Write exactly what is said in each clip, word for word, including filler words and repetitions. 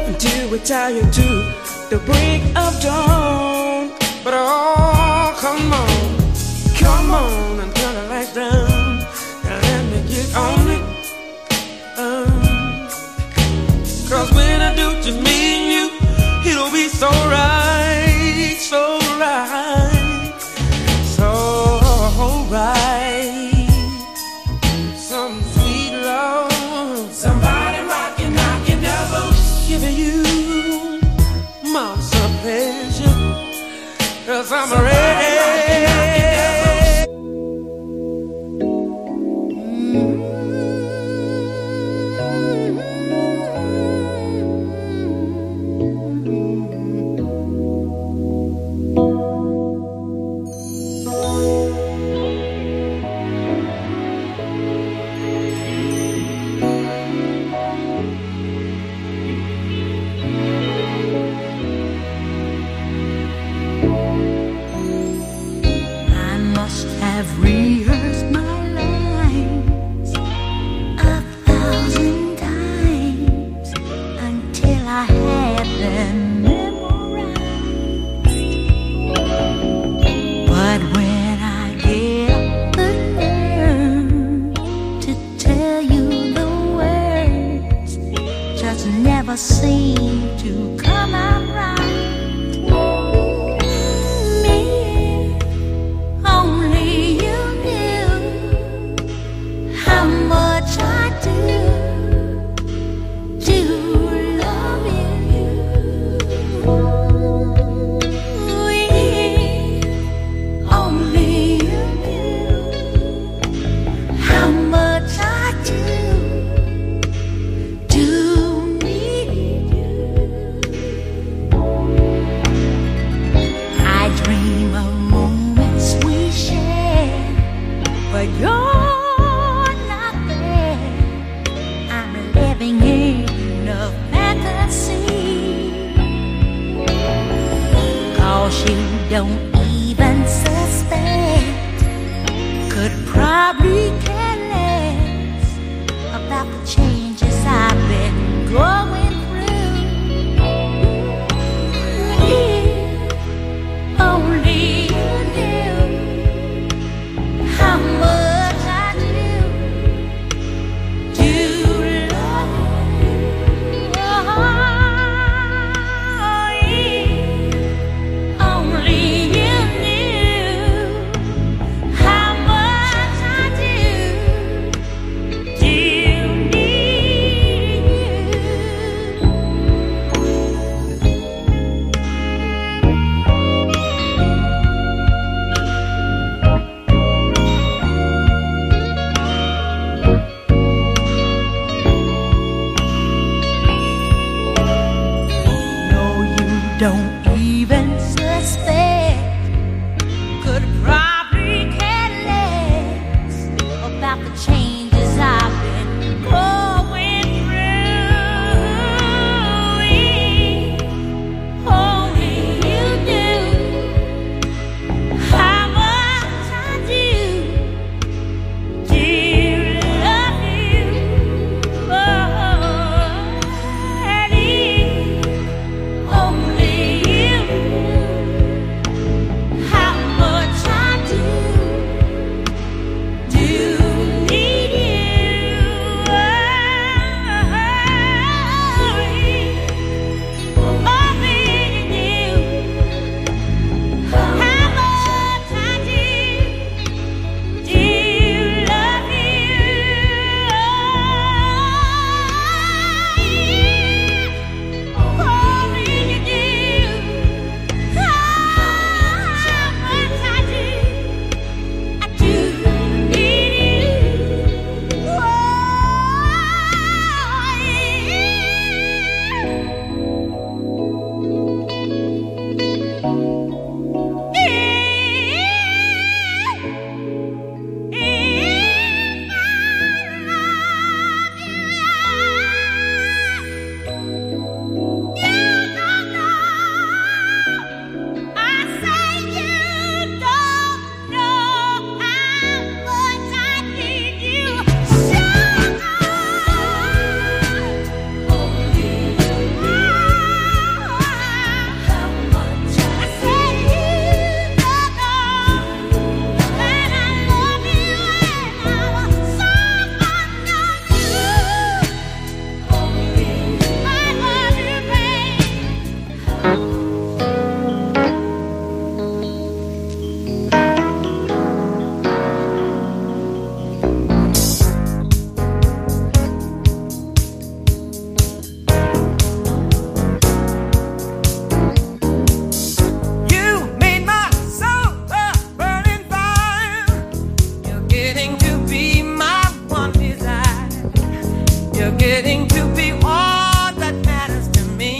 until we're tired to the break of dawn. But oh, come on, come on and turn the lights down and let me get on it. Um, Cause when I do just me and you, it'll be so right, so right, so right. Some sweet love, somebody rockin', knockin' devil, giving you my pleasure. Cause I'm ready. Rehearsed my lines a thousand times until I had them memorized. But when I get the nerve to tell you the words, just never seem to come out right. But you're not there. I'm living in a fantasy. 'Cause you don't even suspect. Could probably care less about the changes I've been going through. If only you knew how much I do, do love you. Oh, if only you knew how much I do, do need you're getting to be all that matters to me.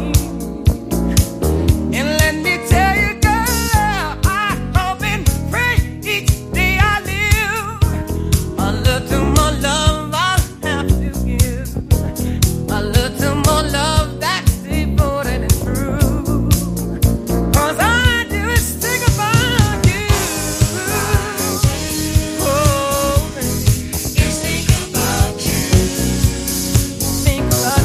And let me tell you, girl, I hope and pray each day I live a little more love I'll have to give, a little more love that's devoted and true. 'Cause I just think about you. Oh, just think about you. Think about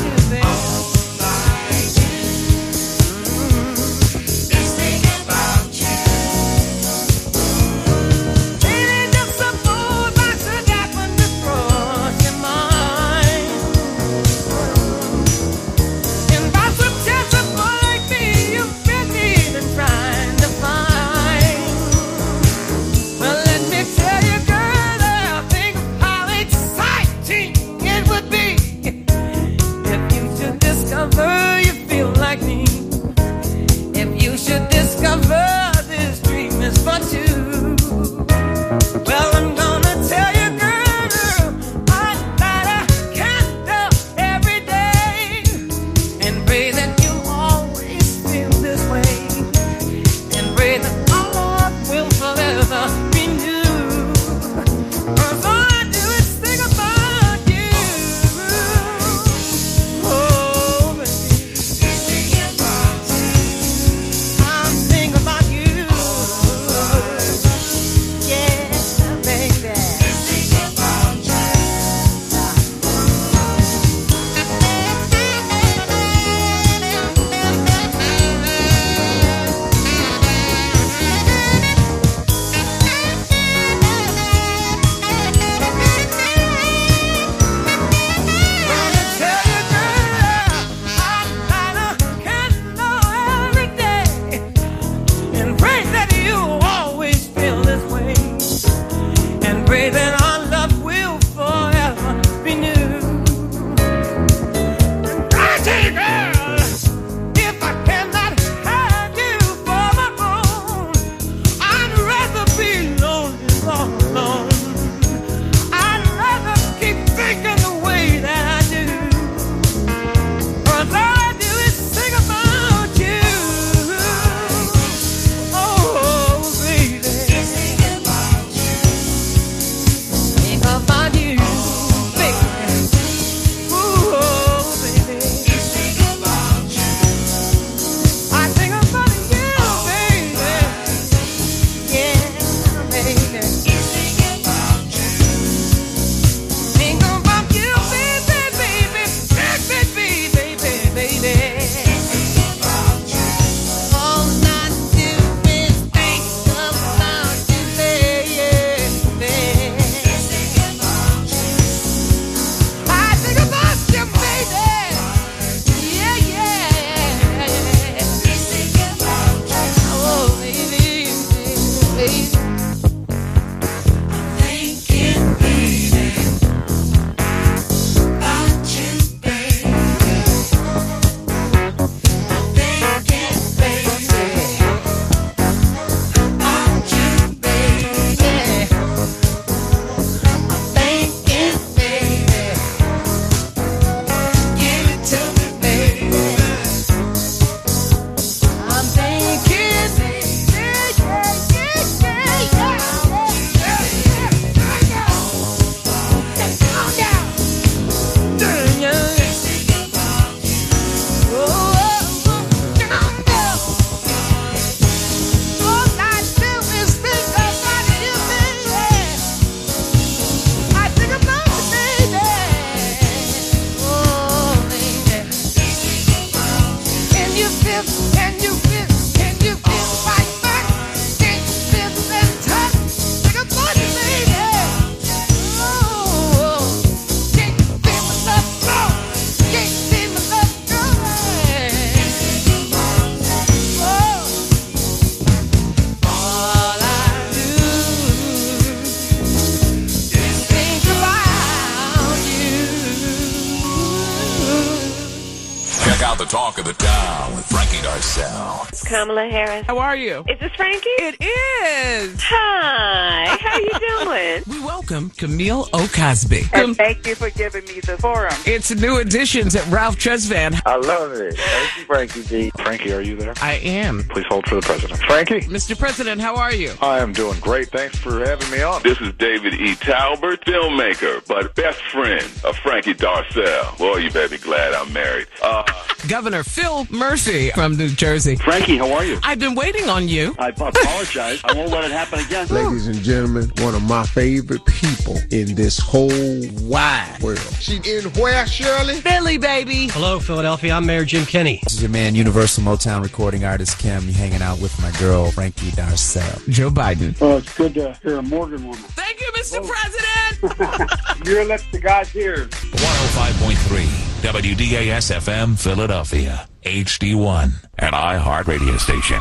out the talk of the town with Frankie Darcell. Kamala Harris. How are you? Is this Frankie? It is. Hi. How you doing? We welcome Camille O'Cosby. And thank you for giving me the forum. It's new editions at Ralph Tresvant. I love it. Thank you, Frankie G. Frankie, are you there? I am. Please hold for the president. Frankie? Mister President, how are you? I am doing great. Thanks for having me on. This is David E. Talbert, filmmaker, but best friend of Frankie Darcell. Boy, you better be glad I'm married. Uh, Governor Phil Murphy from New Jersey. Frankie, how are you? I've been waiting on you. I apologize. I won't let it happen again. Ladies and gentlemen, one of my favorite people in this whole wide world. She in where, Shirley? Philly, baby. Hello, Philadelphia. I'm Mayor Jim Kenney. This is your man, Universal Motown recording artist Kim. You're hanging out with my girl, Frankie Darcell. Joe Biden. Oh, it's good to hear a Morgan woman. Thank you, Mister Oh. President. You're left to God's ears. one oh five point three W D A S F M Philadelphia, H D one, an iHeart radio station.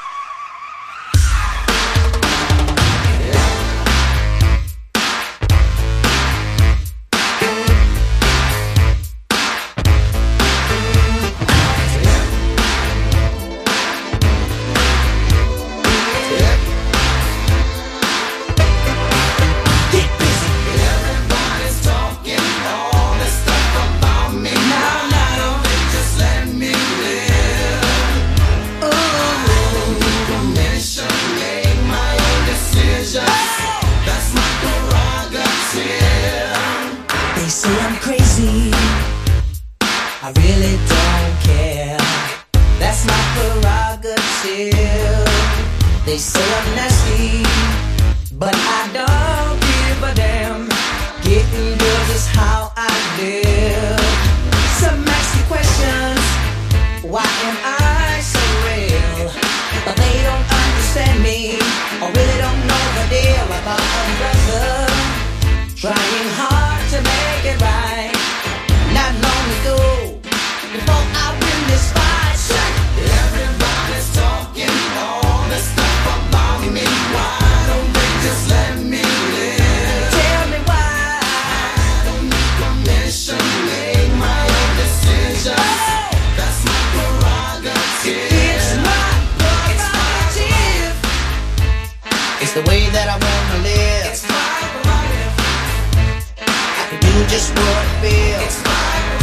I really don't care. That's my prerogative. They say I'm nasty, but I don't give a damn. Getting good is how I live. Some ask me questions, why am I so real? But they don't understand me, or really don't know the deal about a brother trying hard to make it right. Not long ago, before I win this fight, everybody's talking all this stuff about me. Why don't they just let me live? Tell me why. I don't need permission to make my own decisions. Oh, that's my prerogative. It's my prerogative. It's the way that I wanna live. It's my prerogative. I can do just what I feel. It's my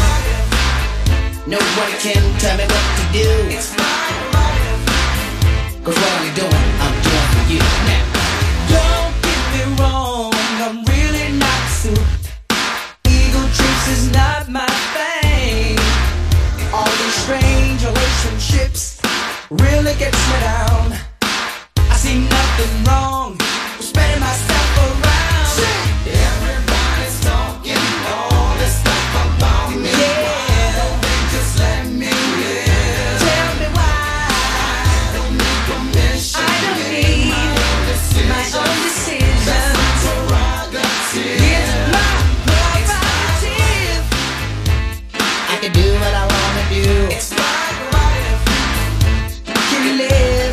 nobody can tell me what to do. It's my prerogative. Cause what I'm doing, I'm doing for you now. Don't get me wrong, I'm really not soup. Ego trips is not my thing. All these strange relationships really gets me down. I see nothing wrong with spreading myself around. Everybody's talking all this stuff about me. Yeah. I can do what I wanna do. It's my prerogative. Can you live?